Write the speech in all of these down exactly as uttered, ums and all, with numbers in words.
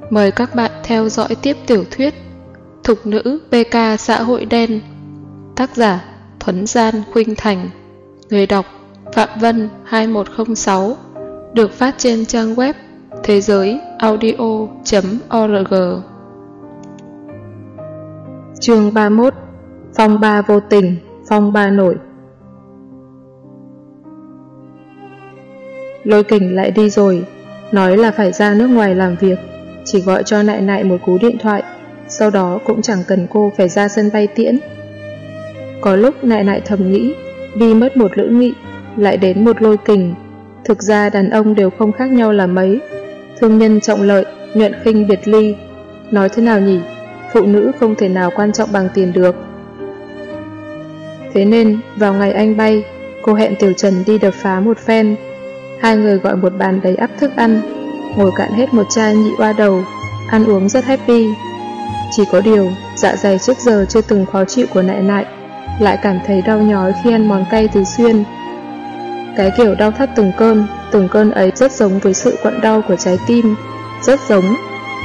Mời các bạn theo dõi tiếp tiểu thuyết Thục nữ pê ca xã hội đen. Tác giả Thuấn Gian Khuynh Thành. Người đọc Phạm Vân hai một không sáu. Được phát trên trang web thế giới audio chấm org. Chương ba mươi mốt. Phong ba vô tình, phong ba nổi. Lôi Kình lại đi rồi, nói là phải ra nước ngoài làm việc, chỉ gọi cho Nại Nại một cú điện thoại, sau đó cũng chẳng cần cô phải ra sân bay tiễn. Có lúc Nại Nại thầm nghĩ, đi mất một Lữ Nghị, lại đến một Lôi Kình. Thực ra đàn ông đều không khác nhau là mấy, thương nhân trọng lợi, nhuận khinh biệt ly. Nói thế nào nhỉ, phụ nữ không thể nào quan trọng bằng tiền được. Thế nên, vào ngày anh bay, cô hẹn Tiểu Trần đi đập phá một phen. Hai người gọi một bàn đầy ắp thức ăn, ngồi cạn hết một chai nhị oa đầu, ăn uống rất happy. Chỉ có điều, dạ dày trước giờ chưa từng khó chịu của Nại Nại lại cảm thấy đau nhói khi ăn món cay từ xuyên. Cái kiểu đau thắt từng cơn, từng cơn ấy rất giống với sự quặn đau của trái tim, rất giống.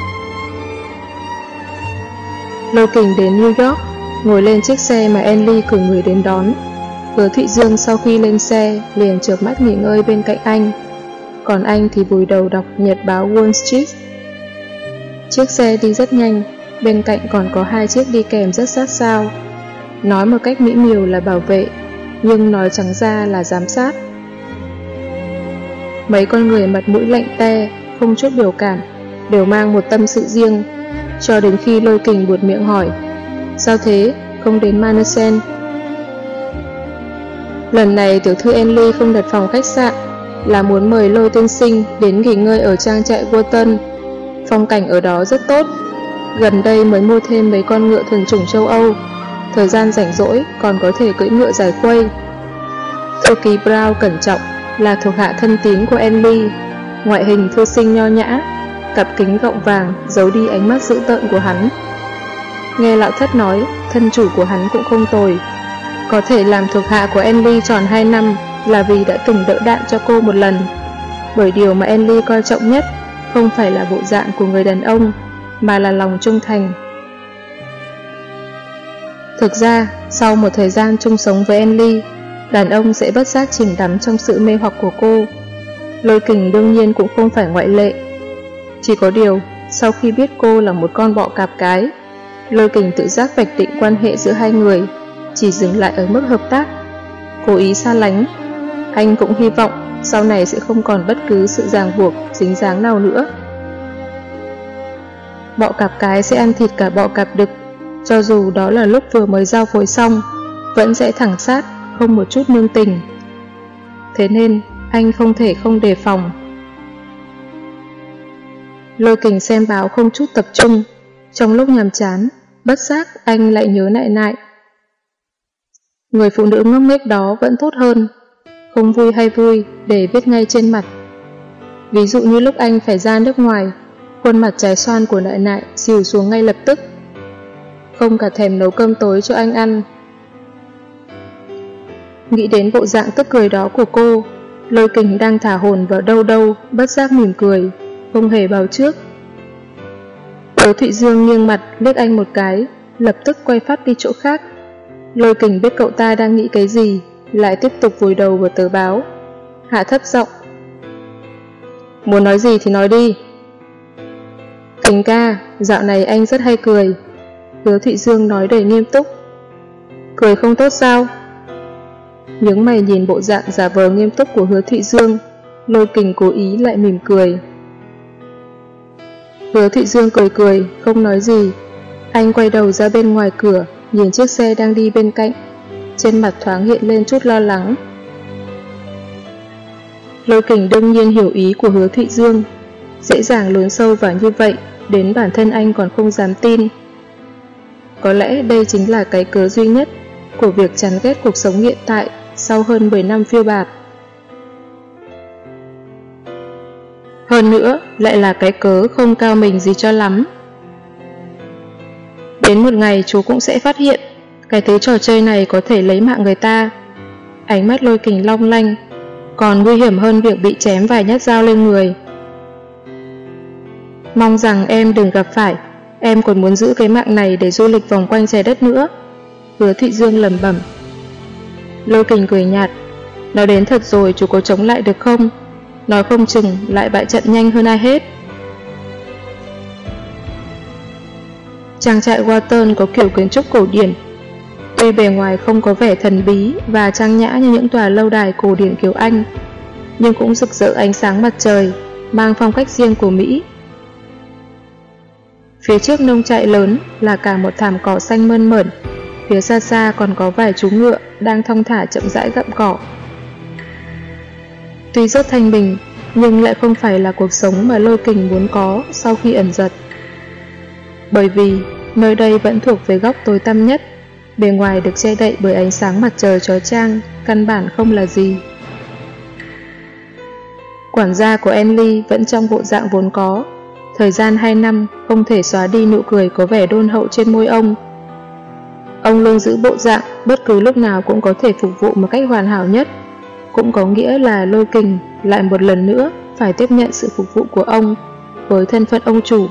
Lôi Kình đến New York, ngồi lên chiếc xe mà Enly cử người đến đón. Hứa Thụy Dương sau khi lên xe liền chợp mắt nghỉ ngơi bên cạnh anh, còn anh thì vùi đầu đọc nhật báo Wall Street. Chiếc xe đi rất nhanh, bên cạnh còn có hai chiếc đi kèm rất sát sao. Nói một cách mỹ miều là bảo vệ, nhưng nói trắng ra là giám sát. Mấy con người mặt mũi lạnh te, không chút biểu cảm, đều mang một tâm sự riêng, cho đến khi Lôi Kình buột miệng hỏi: sao thế, không đến Manhattan? Lần này tiểu thư Enly không đặt phòng khách sạn, là muốn mời Lôi tiên sinh đến nghỉ ngơi ở trang trại Walton. Phong cảnh ở đó rất tốt, gần đây mới mua thêm mấy con ngựa thuần chủng châu Âu, thời gian rảnh rỗi còn có thể cưỡi ngựa giải khuây. Thư ký Brown cẩn trọng, là thuộc hạ thân tín của Enly, ngoại hình thư sinh nho nhã, cặp kính gọng vàng giấu đi ánh mắt dữ tợn của hắn. Nghe lão thất nói, thân chủ của hắn cũng không tồi, có thể làm thuộc hạ của Enly tròn hai năm là vì đã từng đỡ đạn cho cô một lần. Bởi điều mà Enly coi trọng nhất không phải là bộ dạng của người đàn ông, mà là lòng trung thành. Thực ra, sau một thời gian chung sống với Enly, đàn ông sẽ bất giác chìm đắm trong sự mê hoặc của cô. Lôi Kình đương nhiên cũng không phải ngoại lệ. Chỉ có điều, sau khi biết cô là một con bọ cạp cái, Lôi Kình tự giác vạch định quan hệ giữa hai người chỉ dừng lại ở mức hợp tác, cố ý xa lánh. Anh cũng hy vọng sau này sẽ không còn bất cứ sự ràng buộc, dính dáng nào nữa. Bọ cạp cái sẽ ăn thịt cả bọ cạp đực, cho dù đó là lúc vừa mới giao phối xong, vẫn sẽ thẳng sát, không một chút nương tình. Thế nên, anh không thể không đề phòng. Lôi Kình xem báo không chút tập trung, trong lúc nhàm chán, bất giác anh lại nhớ Nại Nại. Người phụ nữ ngốc nghếch đó vẫn tốt hơn, không vui hay vui để viết ngay trên mặt. Ví dụ như lúc anh phải ra nước ngoài, khuôn mặt trái xoan của Nại Nại xìu xuống ngay lập tức, không cả thèm nấu cơm tối cho anh ăn. Nghĩ đến bộ dạng tức cười đó của cô, Lôi Kình đang thả hồn vào đâu đâu, bất giác mỉm cười, không hề báo trước. Hứa Thụy Dương nghiêng mặt liếc anh một cái, lập tức quay phát đi chỗ khác. Lôi Kình biết cậu ta đang nghĩ cái gì, lại tiếp tục vùi đầu vào tờ báo, hạ thấp giọng: muốn nói gì thì nói đi. Kình ca, dạo này anh rất hay cười. Hứa Thụy Dương nói đầy nghiêm túc. Cười không tốt sao? Nhướng mày nhìn bộ dạng giả vờ nghiêm túc của Hứa Thụy Dương, Lôi Kình cố ý lại mỉm cười. Hứa Thụy Dương cười cười, không nói gì. Anh quay đầu ra bên ngoài cửa, nhìn chiếc xe đang đi bên cạnh, trên mặt thoáng hiện lên chút lo lắng. Lôi Kình đương nhiên hiểu ý của Hứa Thụy Dương, dễ dàng lún sâu vào như vậy, đến bản thân anh còn không dám tin. Có lẽ đây chính là cái cớ duy nhất của việc chán ghét cuộc sống hiện tại sau hơn mười năm phiêu bạt. Hơn nữa, lại là cái cớ không cao mình gì cho lắm. Đến một ngày chú cũng sẽ phát hiện cái thứ trò chơi này có thể lấy mạng người ta. Ánh mắt Lôi Kình long lanh, còn nguy hiểm hơn việc bị chém vài nhát dao lên người. Mong rằng em đừng gặp phải, em còn muốn giữ cái mạng này để du lịch vòng quanh trái đất nữa. Hứa Thụy Dương lẩm bẩm. Lôi Kình cười nhạt. Nói đến thật rồi chú có chống lại được không? Nói không chừng lại bại trận nhanh hơn ai hết. Trang trại Walton có kiểu kiến trúc cổ điển. Tuy bề ngoài không có vẻ thần bí và trang nhã như những tòa lâu đài cổ điển kiểu Anh, nhưng cũng rực rỡ ánh sáng mặt trời, mang phong cách riêng của Mỹ. Phía trước nông trại lớn là cả một thảm cỏ xanh mơn mởn, phía xa xa còn có vài chú ngựa đang thong thả chậm rãi gặm cỏ. Tuy rất thanh bình, nhưng lại không phải là cuộc sống mà Lôi Kình muốn có sau khi ẩn giật. Bởi vì nơi đây vẫn thuộc về góc tối tăm nhất, bề ngoài được che đậy bởi ánh sáng mặt trời chói chang, căn bản không là gì. Quản gia của Enly vẫn trong bộ dạng vốn có, thời gian hai năm không thể xóa đi nụ cười có vẻ đôn hậu trên môi ông. Ông luôn giữ bộ dạng bất cứ lúc nào cũng có thể phục vụ một cách hoàn hảo nhất, cũng có nghĩa là Lôi Kình lại một lần nữa phải tiếp nhận sự phục vụ của ông với thân phận ông chủ.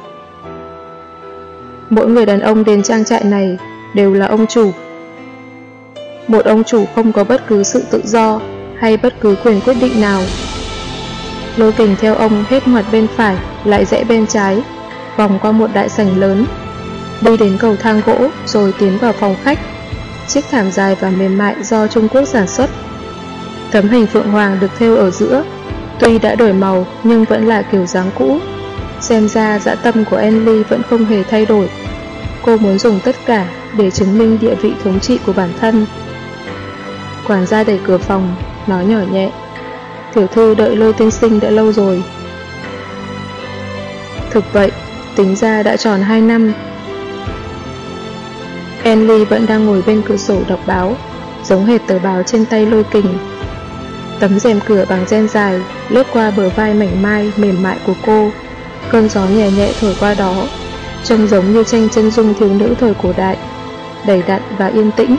Mỗi người đàn ông đến trang trại này đều là ông chủ. Một ông chủ không có bất cứ sự tự do hay bất cứ quyền quyết định nào. Lôi Kình theo ông hết ngoặt bên phải, lại rẽ bên trái, vòng qua một đại sảnh lớn, đi đến cầu thang gỗ rồi tiến vào phòng khách. Chiếc thảm dài và mềm mại do Trung Quốc sản xuất. Tấm hình phượng hoàng được thêu ở giữa, tuy đã đổi màu nhưng vẫn là kiểu dáng cũ. Xem ra dã tâm của Enly vẫn không hề thay đổi. Cô muốn dùng tất cả để chứng minh địa vị thống trị của bản thân. Quản gia đẩy cửa phòng, nói nhỏ nhẹ. Tiểu thư đợi Lôi tiên sinh đã lâu rồi. Thực vậy, tính ra đã tròn hai năm. Enly vẫn đang ngồi bên cửa sổ đọc báo, giống hệt tờ báo trên tay Lôi Kình. Tấm rèm cửa bằng ren dài lướt qua bờ vai mảnh mai mềm mại của cô, cơn gió nhẹ nhẹ thổi qua đó, trông giống như tranh chân dung thiếu nữ thời cổ đại, đầy đặn và yên tĩnh.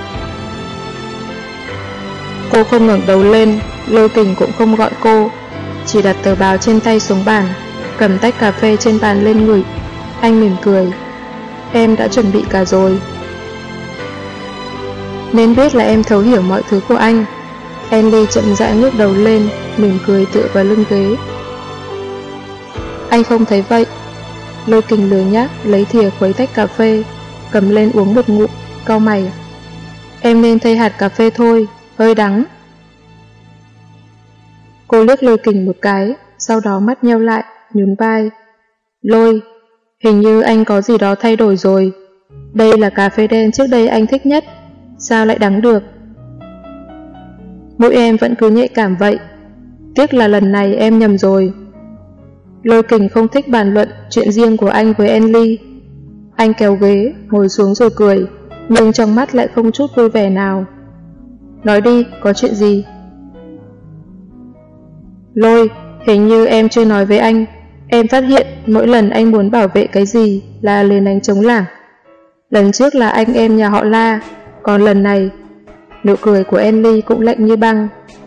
Cô không ngẩng đầu lên, Lôi Kình cũng không gọi cô, chỉ đặt tờ báo trên tay xuống bàn, cầm tách cà phê trên bàn lên ngửi. Anh mỉm cười. Em đã chuẩn bị cả rồi. Nên biết là em thấu hiểu mọi thứ của anh. Enly chậm rãi ngước đầu lên, mỉm cười tựa vào lưng ghế. Anh không thấy vậy. Lôi Kình lười nhác lấy thìa khuấy tách cà phê, cầm lên uống một ngụm, cau mày. Em nên thay hạt cà phê thôi, hơi đắng. Cô liếc Lôi Kình một cái, sau đó mắt nheo lại, nhún vai. Lôi, hình như anh có gì đó thay đổi rồi. Đây là cà phê đen trước đây anh thích nhất, sao lại đắng được? Mũi em vẫn cứ nhạy cảm vậy. Tiếc là lần này em nhầm rồi. Lôi Kình không thích bàn luận chuyện riêng của anh với Enly. Anh kéo ghế, ngồi xuống rồi cười, nhưng trong mắt lại không chút vui vẻ nào. Nói đi, có chuyện gì? Lôi, hình như em chưa nói với anh. Em phát hiện mỗi lần anh muốn bảo vệ cái gì là liền đánh trống lảng. Lần trước là anh em nhà họ La, còn lần này... Nụ cười của Enly cũng lạnh như băng.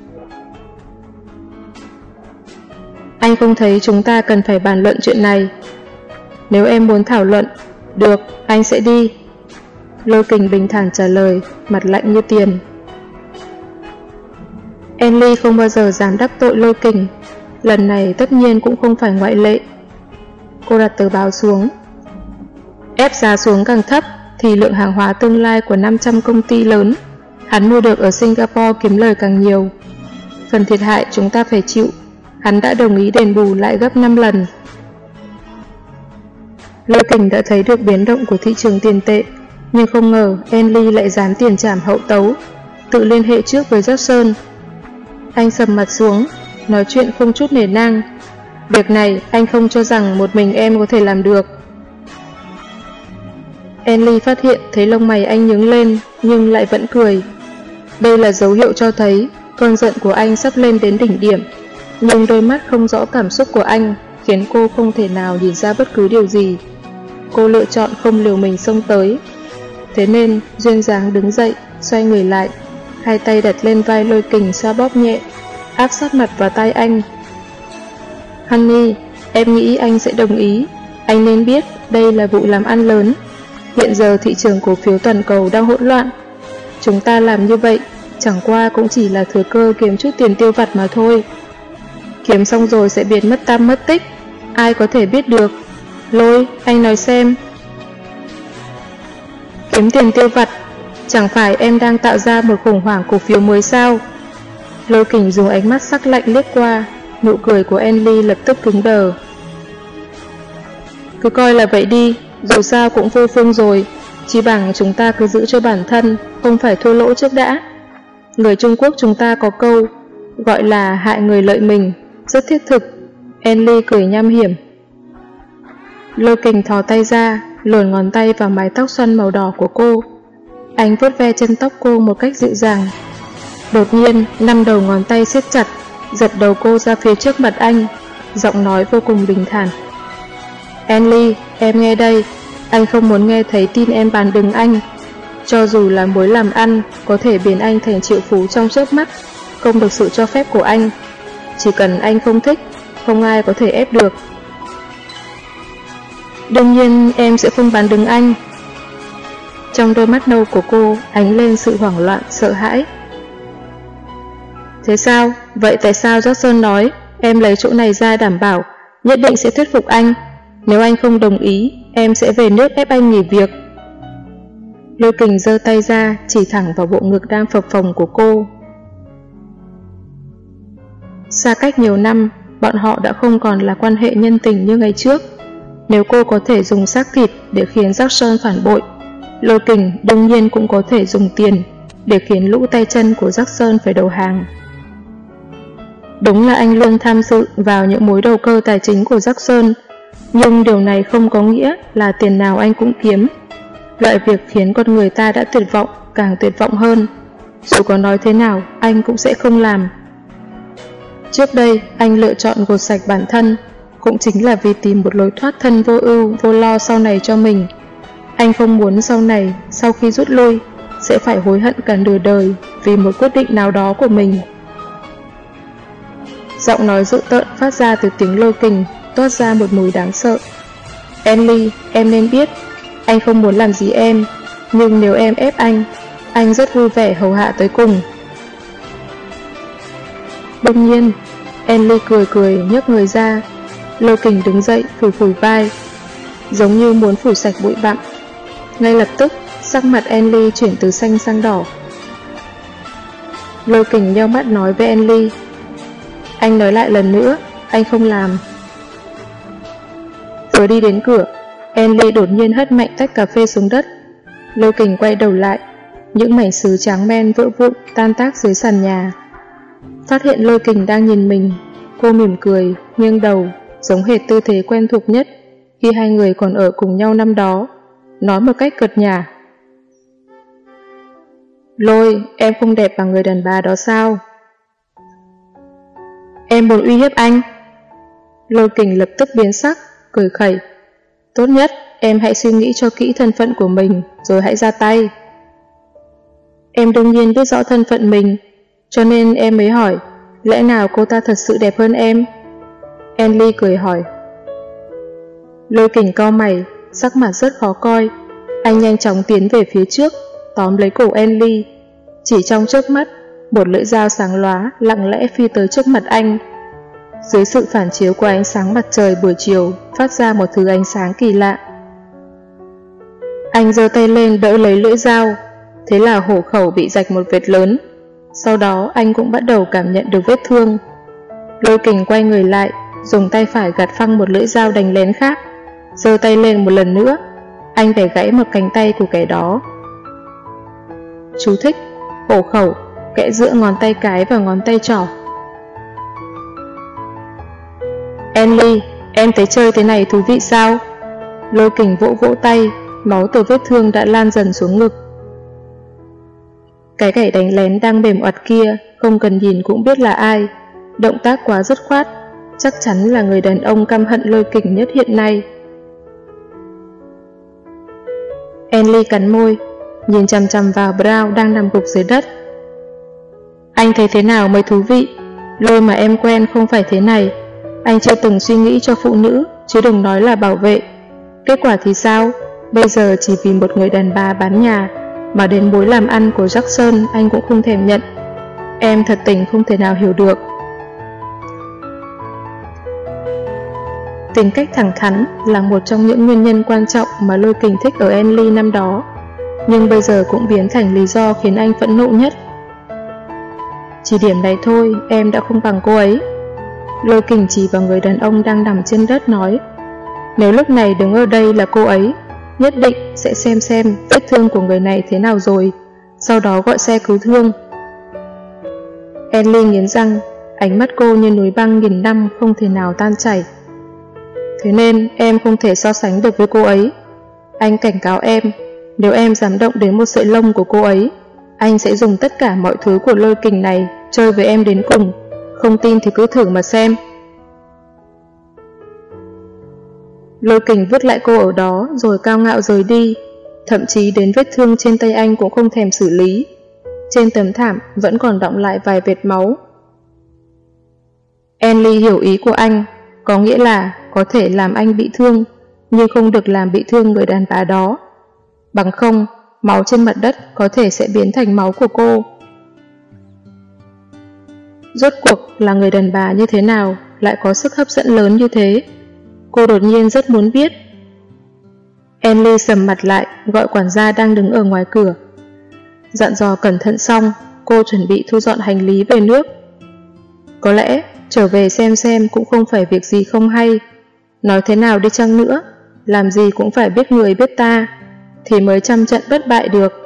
Anh không thấy chúng ta cần phải bàn luận chuyện này. Nếu em muốn thảo luận, được, anh sẽ đi. Lôi Kình bình thản trả lời, mặt lạnh như tiền. Enly không bao giờ dám đắc tội Lôi Kình, lần này tất nhiên cũng không phải ngoại lệ. Cô đặt tờ báo xuống. Ép giá xuống càng thấp thì lượng hàng hóa tương lai của năm trăm công ty lớn hắn mua được ở Singapore kiếm lời càng nhiều. Phần thiệt hại chúng ta phải chịu, hắn đã đồng ý đền bù lại gấp năm lần. Lôi Kình đã thấy được biến động của thị trường tiền tệ, nhưng không ngờ Enly lại dám tiền trảm hậu tấu, tự liên hệ trước với Jackson. Anh sầm mặt xuống, nói chuyện không chút nể nang. Việc này anh không cho rằng một mình em có thể làm được. Enly phát hiện thấy lông mày anh nhướng lên, nhưng lại vẫn cười. Đây là dấu hiệu cho thấy cơn giận của anh sắp lên đến đỉnh điểm, nhưng đôi mắt không rõ cảm xúc của anh khiến cô không thể nào nhìn ra bất cứ điều gì. Cô lựa chọn không liều mình xông tới. Thế nên duyên dáng đứng dậy, xoay người lại, hai tay đặt lên vai Lôi Kình xoa bóp nhẹ, áp sát mặt vào tai anh. Honey, em nghĩ anh sẽ đồng ý. Anh nên biết đây là vụ làm ăn lớn. Hiện giờ thị trường cổ phiếu toàn cầu đang hỗn loạn. Chúng ta làm như vậy chẳng qua cũng chỉ là thừa cơ kiếm chút tiền tiêu vặt mà thôi. Kiếm xong rồi sẽ biến mất tăm mất tích, ai có thể biết được. Lôi, anh nói xem. Kiếm tiền tiêu vặt, chẳng phải em đang tạo ra một khủng hoảng cổ phiếu mới sao? Lôi Kình dùng ánh mắt sắc lạnh liếc qua, nụ cười của Enly lập tức cứng đờ. Cứ coi là vậy đi, dù sao cũng vô phương rồi, chỉ bằng chúng ta cứ giữ cho bản thân, không phải thua lỗ trước đã. Người Trung Quốc chúng ta có câu, gọi là hại người lợi mình, rất thiết thực. Enly cười nham hiểm. Lôi Kình thò tay ra, luồn ngón tay vào mái tóc xoăn màu đỏ của cô. Anh vuốt ve chân tóc cô một cách dịu dàng. Đột nhiên, năm đầu ngón tay siết chặt, giật đầu cô ra phía trước mặt anh, giọng nói vô cùng bình thản. Enly, em nghe đây, anh không muốn nghe thấy tin em bán đứng anh. Cho dù là mối làm ăn có thể biến anh thành triệu phú trong chớp mắt, không được sự cho phép của anh. Chỉ cần anh không thích, không ai có thể ép được. Đương nhiên em sẽ không bán đứng anh. Trong đôi mắt nâu của cô ánh lên sự hoảng loạn, sợ hãi. Thế sao? Vậy tại sao Jackson nói em lấy chỗ này ra đảm bảo nhất định sẽ thuyết phục anh? Nếu anh không đồng ý, em sẽ về nước ép anh nghỉ việc. Lôi Kình giơ tay ra chỉ thẳng vào bộ ngực đang phập phồng của cô. Xa cách nhiều năm, bọn họ đã không còn là quan hệ nhân tình như ngày trước. Nếu cô có thể dùng xác thịt để khiến Jackson phản bội, Lôi Kình đương nhiên cũng có thể dùng tiền để khiến lũ tay chân của Jackson phải đầu hàng. Đúng là anh luôn tham dự vào những mối đầu cơ tài chính của Jackson, nhưng điều này không có nghĩa là tiền nào anh cũng kiếm. Loại việc khiến con người ta đã tuyệt vọng càng tuyệt vọng hơn. Dù có nói thế nào, anh cũng sẽ không làm. Trước đây, anh lựa chọn gột sạch bản thân, cũng chính là vì tìm một lối thoát thân vô ưu, vô lo sau này cho mình. Anh không muốn sau này, sau khi rút lui, sẽ phải hối hận cả nửa đời vì một quyết định nào đó của mình. Giọng nói dữ tợn phát ra từ tiếng Lôi Kình, toát ra một mùi đáng sợ. Enly, em nên biết, anh không muốn làm gì em, nhưng nếu em ép anh, anh rất vui vẻ hầu hạ tới cùng. Đương nhiên, Enly cười cười nhấc người ra. Lôi Kình đứng dậy phủi phủi vai, giống như muốn phủ sạch bụi bặm. Ngay lập tức, sắc mặt Enly chuyển từ xanh sang đỏ. Lôi Kình nheo mắt nói với Enly, anh nói lại lần nữa, anh không làm. Vừa đi đến cửa, Enly đột nhiên hất mạnh tách cà phê xuống đất. Lôi Kình quay đầu lại, những mảnh sứ trắng men vỡ vụn tan tác dưới sàn nhà. Phát hiện Lôi Kình đang nhìn mình, cô mỉm cười, nghiêng đầu, giống hệt tư thế quen thuộc nhất khi hai người còn ở cùng nhau năm đó, nói một cách cợt nhả. Lôi, em không đẹp bằng người đàn bà đó sao? Em muốn uy hiếp anh. Lôi Kình lập tức biến sắc, cười khẩy. Tốt nhất, em hãy suy nghĩ cho kỹ thân phận của mình, rồi hãy ra tay. Em đương nhiên biết rõ thân phận mình, cho nên em mới hỏi, lẽ nào cô ta thật sự đẹp hơn em? Enly cười hỏi. Lôi Kình cau mày, sắc mặt rất khó coi. Anh nhanh chóng tiến về phía trước, tóm lấy cổ Enly. Chỉ trong chớp mắt, một lưỡi dao sáng lóa lặng lẽ phi tới trước mặt anh. Dưới sự phản chiếu của ánh sáng mặt trời buổi chiều, phát ra một thứ ánh sáng kỳ lạ. Anh giơ tay lên đỡ lấy lưỡi dao, thế là hổ khẩu bị rạch một vết lớn. Sau đó anh cũng bắt đầu cảm nhận được vết thương. Lôi Kình quay người lại, dùng tay phải gạt phăng một lưỡi dao đánh lén khác, giơ tay lên một lần nữa. Anh bẻ gãy một cánh tay của kẻ đó. Chú thích: hổ khẩu, kẽ giữa ngón tay cái và ngón tay trỏ. Enly, em thấy chơi thế này thú vị sao? Lôi Kình vỗ vỗ tay, máu từ vết thương đã lan dần xuống ngực. Cái kẻ đánh lén đang mềm oặt kia, không cần nhìn cũng biết là ai. Động tác quá dứt khoát, chắc chắn là người đàn ông căm hận Lôi Kình nhất hiện nay. Enly cắn môi, nhìn chằm chằm vào Brown đang nằm gục dưới đất. Anh thấy thế nào mới thú vị? Lôi mà em quen không phải thế này. Anh chưa từng suy nghĩ cho phụ nữ, chứ đừng nói là bảo vệ. Kết quả thì sao? Bây giờ chỉ vì một người đàn bà bán nhà mà đến mối làm ăn của Jackson anh cũng không thèm nhận. Em thật tình không thể nào hiểu được. Tính cách thẳng thắn là một trong những nguyên nhân quan trọng mà Lôi Kình thích ở Enly năm đó, nhưng bây giờ cũng biến thành lý do khiến anh phẫn nộ nhất. Chỉ điểm này thôi, em đã không bằng cô ấy. Lôi Kình chỉ vào người đàn ông đang nằm trên đất nói, nếu lúc này đứng ở đây là cô ấy, nhất định sẽ xem xem vết thương của người này thế nào rồi, sau đó gọi xe cứu thương. Enly nghiến răng, ánh mắt cô như núi băng nghìn năm không thể nào tan chảy. Thế nên em không thể so sánh được với cô ấy. Anh cảnh cáo em, nếu em dám động đến một sợi lông của cô ấy, anh sẽ dùng tất cả mọi thứ của Lôi Kình này chơi với em đến cùng. Không tin thì cứ thử mà xem. Lôi Kình vứt lại cô ở đó rồi cao ngạo rời đi, thậm chí đến vết thương trên tay anh cũng không thèm xử lý. Trên tấm thảm vẫn còn đọng lại vài vệt máu. Enly hiểu ý của anh, có nghĩa là có thể làm anh bị thương, nhưng không được làm bị thương người đàn bà đó. Bằng không, máu trên mặt đất có thể sẽ biến thành máu của cô. Rốt cuộc là người đàn bà như thế nào lại có sức hấp dẫn lớn như thế? Cô đột nhiên rất muốn biết. Enly sầm mặt lại, gọi quản gia đang đứng ở ngoài cửa. Dặn dò cẩn thận xong, cô chuẩn bị thu dọn hành lý về nước. Có lẽ trở về xem xem cũng không phải việc gì không hay. Nói thế nào đi chăng nữa, làm gì cũng phải biết người biết ta, thì mới trăm trận bất bại được.